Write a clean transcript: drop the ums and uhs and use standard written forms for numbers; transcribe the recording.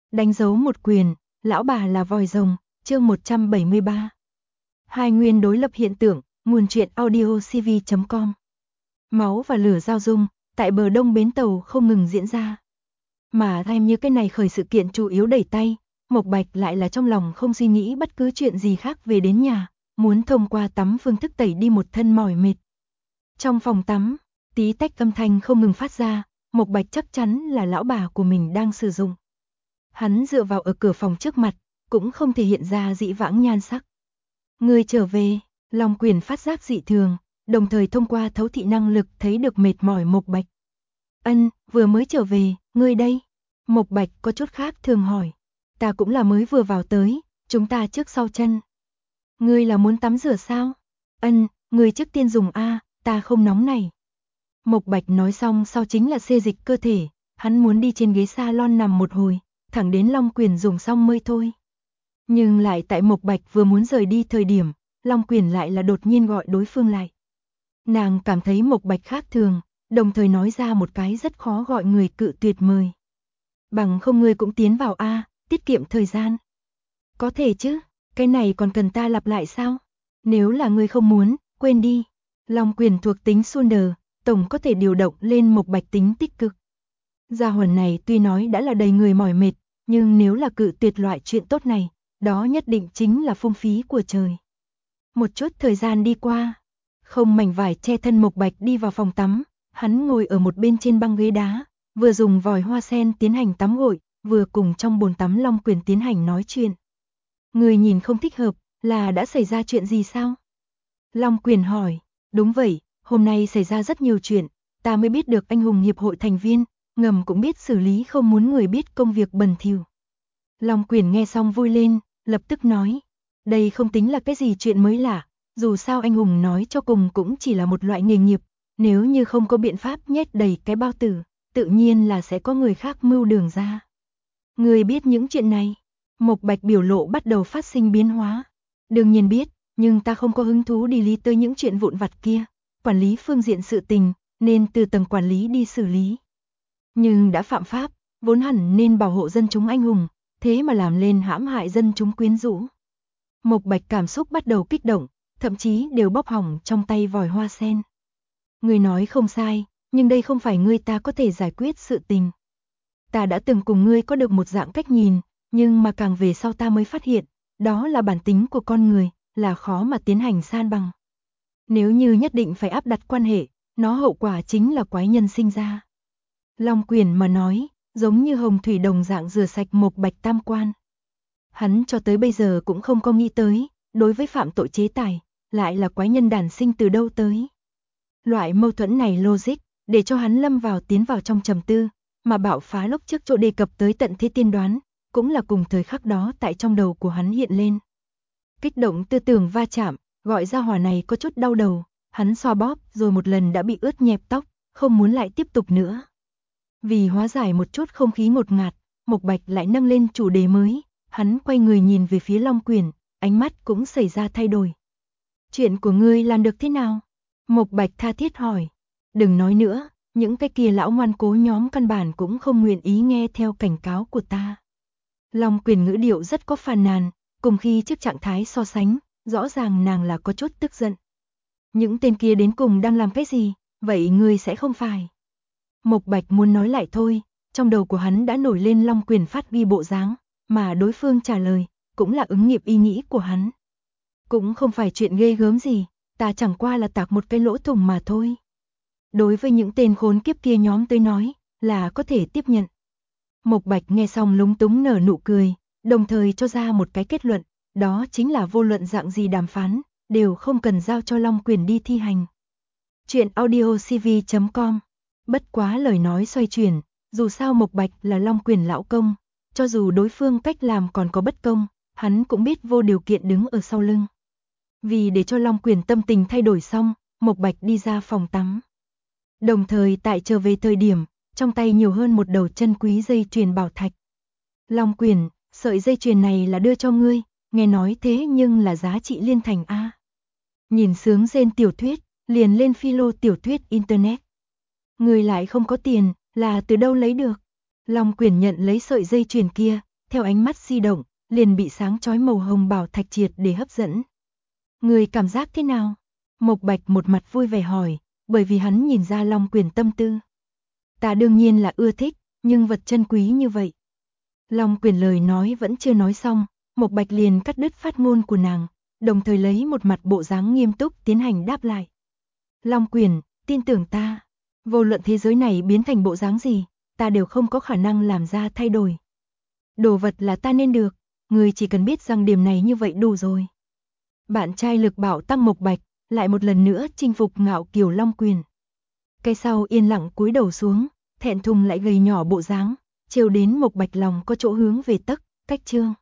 Đánh dấu một quyền, lão bà là vòi rồng, chương 173. Hai nguyên đối lập hiện tượng, nguồn truyện audiocv.com. Máu và lửa giao dung, tại bờ đông bến tàu không ngừng diễn ra. Mà thêm như cái này khởi sự kiện chủ yếu đẩy tay, Mộc Bạch lại là trong lòng không suy nghĩ bất cứ chuyện gì khác về đến nhà, muốn thông qua tắm phương thức tẩy đi một thân mỏi mệt. Trong phòng tắm, tí tách âm thanh không ngừng phát ra, Mộc Bạch chắc chắn là lão bà của mình đang sử dụng. Hắn dựa vào ở cửa phòng trước mặt, cũng không thể hiện ra dị vãng nhan sắc. Người trở về, Long Quyền phát giác dị thường, đồng thời thông qua thấu thị năng lực thấy được mệt mỏi Mộc Bạch. Ân, vừa mới trở về, ngươi đây? Mộc Bạch có chút khác thường hỏi. Ta cũng là mới vừa vào tới, chúng ta trước sau chân. Ngươi là muốn tắm rửa sao? Ân, ngươi trước tiên dùng a, ta không nóng này. Mộc Bạch nói xong sau chính là xê dịch cơ thể, hắn muốn đi trên ghế salon nằm một hồi, thẳng đến Long Quyền dùng xong mới thôi. Nhưng lại tại Mộc Bạch vừa muốn rời đi thời điểm, Long Quyền lại là đột nhiên gọi đối phương lại. Nàng cảm thấy Mộc Bạch khác thường, đồng thời nói ra một cái rất khó gọi người cự tuyệt mời. Bằng không ngươi cũng tiến vào a, tiết kiệm thời gian. Có thể chứ, cái này còn cần ta lặp lại sao? Nếu là ngươi không muốn, quên đi. Long Quyền thuộc tính Sunder, tổng có thể điều động lên Mộc Bạch tính tích cực. Gia hồn này tuy nói đã là đầy người mỏi mệt, nhưng nếu là cự tuyệt loại chuyện tốt này, đó nhất định chính là phung phí của trời. Một chút thời gian đi qua, không mảnh vải che thân Mộc Bạch đi vào phòng tắm, hắn ngồi ở một bên trên băng ghế đá, vừa dùng vòi hoa sen tiến hành tắm gội, vừa cùng trong bồn tắm Long Quyền tiến hành nói chuyện. Người nhìn không thích hợp, là đã xảy ra chuyện gì sao? Long Quyền hỏi, đúng vậy, hôm nay xảy ra rất nhiều chuyện, ta mới biết được anh hùng hiệp hội thành viên, ngầm cũng biết xử lý không muốn người biết công việc bẩn thỉu. Long Quyền nghe xong vui lên, lập tức nói, đây không tính là cái gì chuyện mới lạ, dù sao anh hùng nói cho cùng cũng chỉ là một loại nghề nghiệp, nếu như không có biện pháp nhét đầy cái bao tử, tự nhiên là sẽ có người khác mưu đường ra. Người biết những chuyện này? Mộc Bạch biểu lộ bắt đầu phát sinh biến hóa. Đương nhiên biết, nhưng ta không có hứng thú đi lý tới những chuyện vụn vặt kia, quản lý phương diện sự tình, nên từ tầng quản lý đi xử lý. Nhưng đã phạm pháp, vốn hẳn nên bảo hộ dân chúng anh hùng, thế mà làm lên hãm hại dân chúng quyến rũ. Mộc Bạch cảm xúc bắt đầu kích động, thậm chí đều bóp hỏng trong tay vòi hoa sen. Ngươi nói không sai, nhưng đây không phải ngươi ta có thể giải quyết sự tình. Ta đã từng cùng ngươi có được một dạng cách nhìn, nhưng mà càng về sau ta mới phát hiện, đó là bản tính của con người, là khó mà tiến hành san bằng. Nếu như nhất định phải áp đặt quan hệ, nó hậu quả chính là quái nhân sinh ra. Long Quyền mà nói, giống như hồng thủy đồng dạng rửa sạch Mộc Bạch tam quan. Hắn cho tới bây giờ cũng không có nghĩ tới, đối với phạm tội chế tài, lại là quái nhân đản sinh từ đâu tới. Loại mâu thuẫn này logic, để cho hắn lâm vào tiến vào trong trầm tư, mà bạo phá lúc trước chỗ đề cập tới tận thế tiên đoán, cũng là cùng thời khắc đó tại trong đầu của hắn hiện lên. Kích động tư tưởng va chạm, gọi ra hỏa này có chút đau đầu, hắn xoa bóp rồi một lần đã bị ướt nhẹp tóc, không muốn lại tiếp tục nữa. Vì hóa giải một chút không khí ngột ngạt, Mộc Bạch lại nâng lên chủ đề mới, hắn quay người nhìn về phía Long Quyền, ánh mắt cũng xảy ra thay đổi. Chuyện của ngươi làm được thế nào? Mộc Bạch tha thiết hỏi. Đừng nói nữa, những cái kia lão ngoan cố nhóm căn bản cũng không nguyện ý nghe theo cảnh cáo của ta. Long Quyền ngữ điệu rất có phàn nàn, cùng khi trước trạng thái so sánh, rõ ràng nàng là có chút tức giận. Những tên kia đến cùng đang làm cái gì, vậy ngươi sẽ không phải. Mộc Bạch muốn nói lại thôi, trong đầu của hắn đã nổi lên Long Quyền phát ghi bộ dáng, mà đối phương trả lời, cũng là ứng nghiệm ý nghĩ của hắn. Cũng không phải chuyện ghê gớm gì, ta chẳng qua là tạc một cái lỗ thủng mà thôi. Đối với những tên khốn kiếp kia nhóm tới nói, là có thể tiếp nhận. Mộc Bạch nghe xong lúng túng nở nụ cười, đồng thời cho ra một cái kết luận, đó chính là vô luận dạng gì đàm phán, đều không cần giao cho Long Quyền đi thi hành. Chuyện audiocv.com. Bất quá lời nói xoay chuyển, dù sao Mộc Bạch là Long Quyền lão công, cho dù đối phương cách làm còn có bất công, hắn cũng biết vô điều kiện đứng ở sau lưng. Vì để cho Long Quyền tâm tình thay đổi xong, Mộc Bạch đi ra phòng tắm. Đồng thời tại trở về thời điểm, trong tay nhiều hơn một đầu chân quý dây chuyền bảo thạch. Long Quyền, sợi dây chuyền này là đưa cho ngươi, nghe nói thế nhưng là giá trị liên thành a. Nhìn sướng rên tiểu thuyết, liền lên philo tiểu thuyết internet. Ngươi lại không có tiền, là từ đâu lấy được? Long Quyền nhận lấy sợi dây chuyền kia, theo ánh mắt di động, liền bị sáng chói màu hồng bảo thạch triệt để hấp dẫn. Người cảm giác thế nào? Mộc Bạch một mặt vui vẻ hỏi, bởi vì hắn nhìn ra Long Quyền tâm tư. Ta đương nhiên là ưa thích, nhưng vật chân quý như vậy. Long Quyền lời nói vẫn chưa nói xong, Mộc Bạch liền cắt đứt phát ngôn của nàng, đồng thời lấy một mặt bộ dáng nghiêm túc tiến hành đáp lại. Long Quyền, tin tưởng ta, vô luận thế giới này biến thành bộ dáng gì, ta đều không có khả năng làm ra thay đổi. Đồ vật là ta nên được, người chỉ cần biết rằng điểm này như vậy đủ rồi. Bạn trai lực bảo tăng Mộc Bạch, lại một lần nữa chinh phục ngạo kiều Long Quyền. Cái sau yên lặng cúi đầu xuống, thẹn thùng lại gầy nhỏ bộ dáng, trêu đến Mộc Bạch lòng có chỗ hướng về cách chương.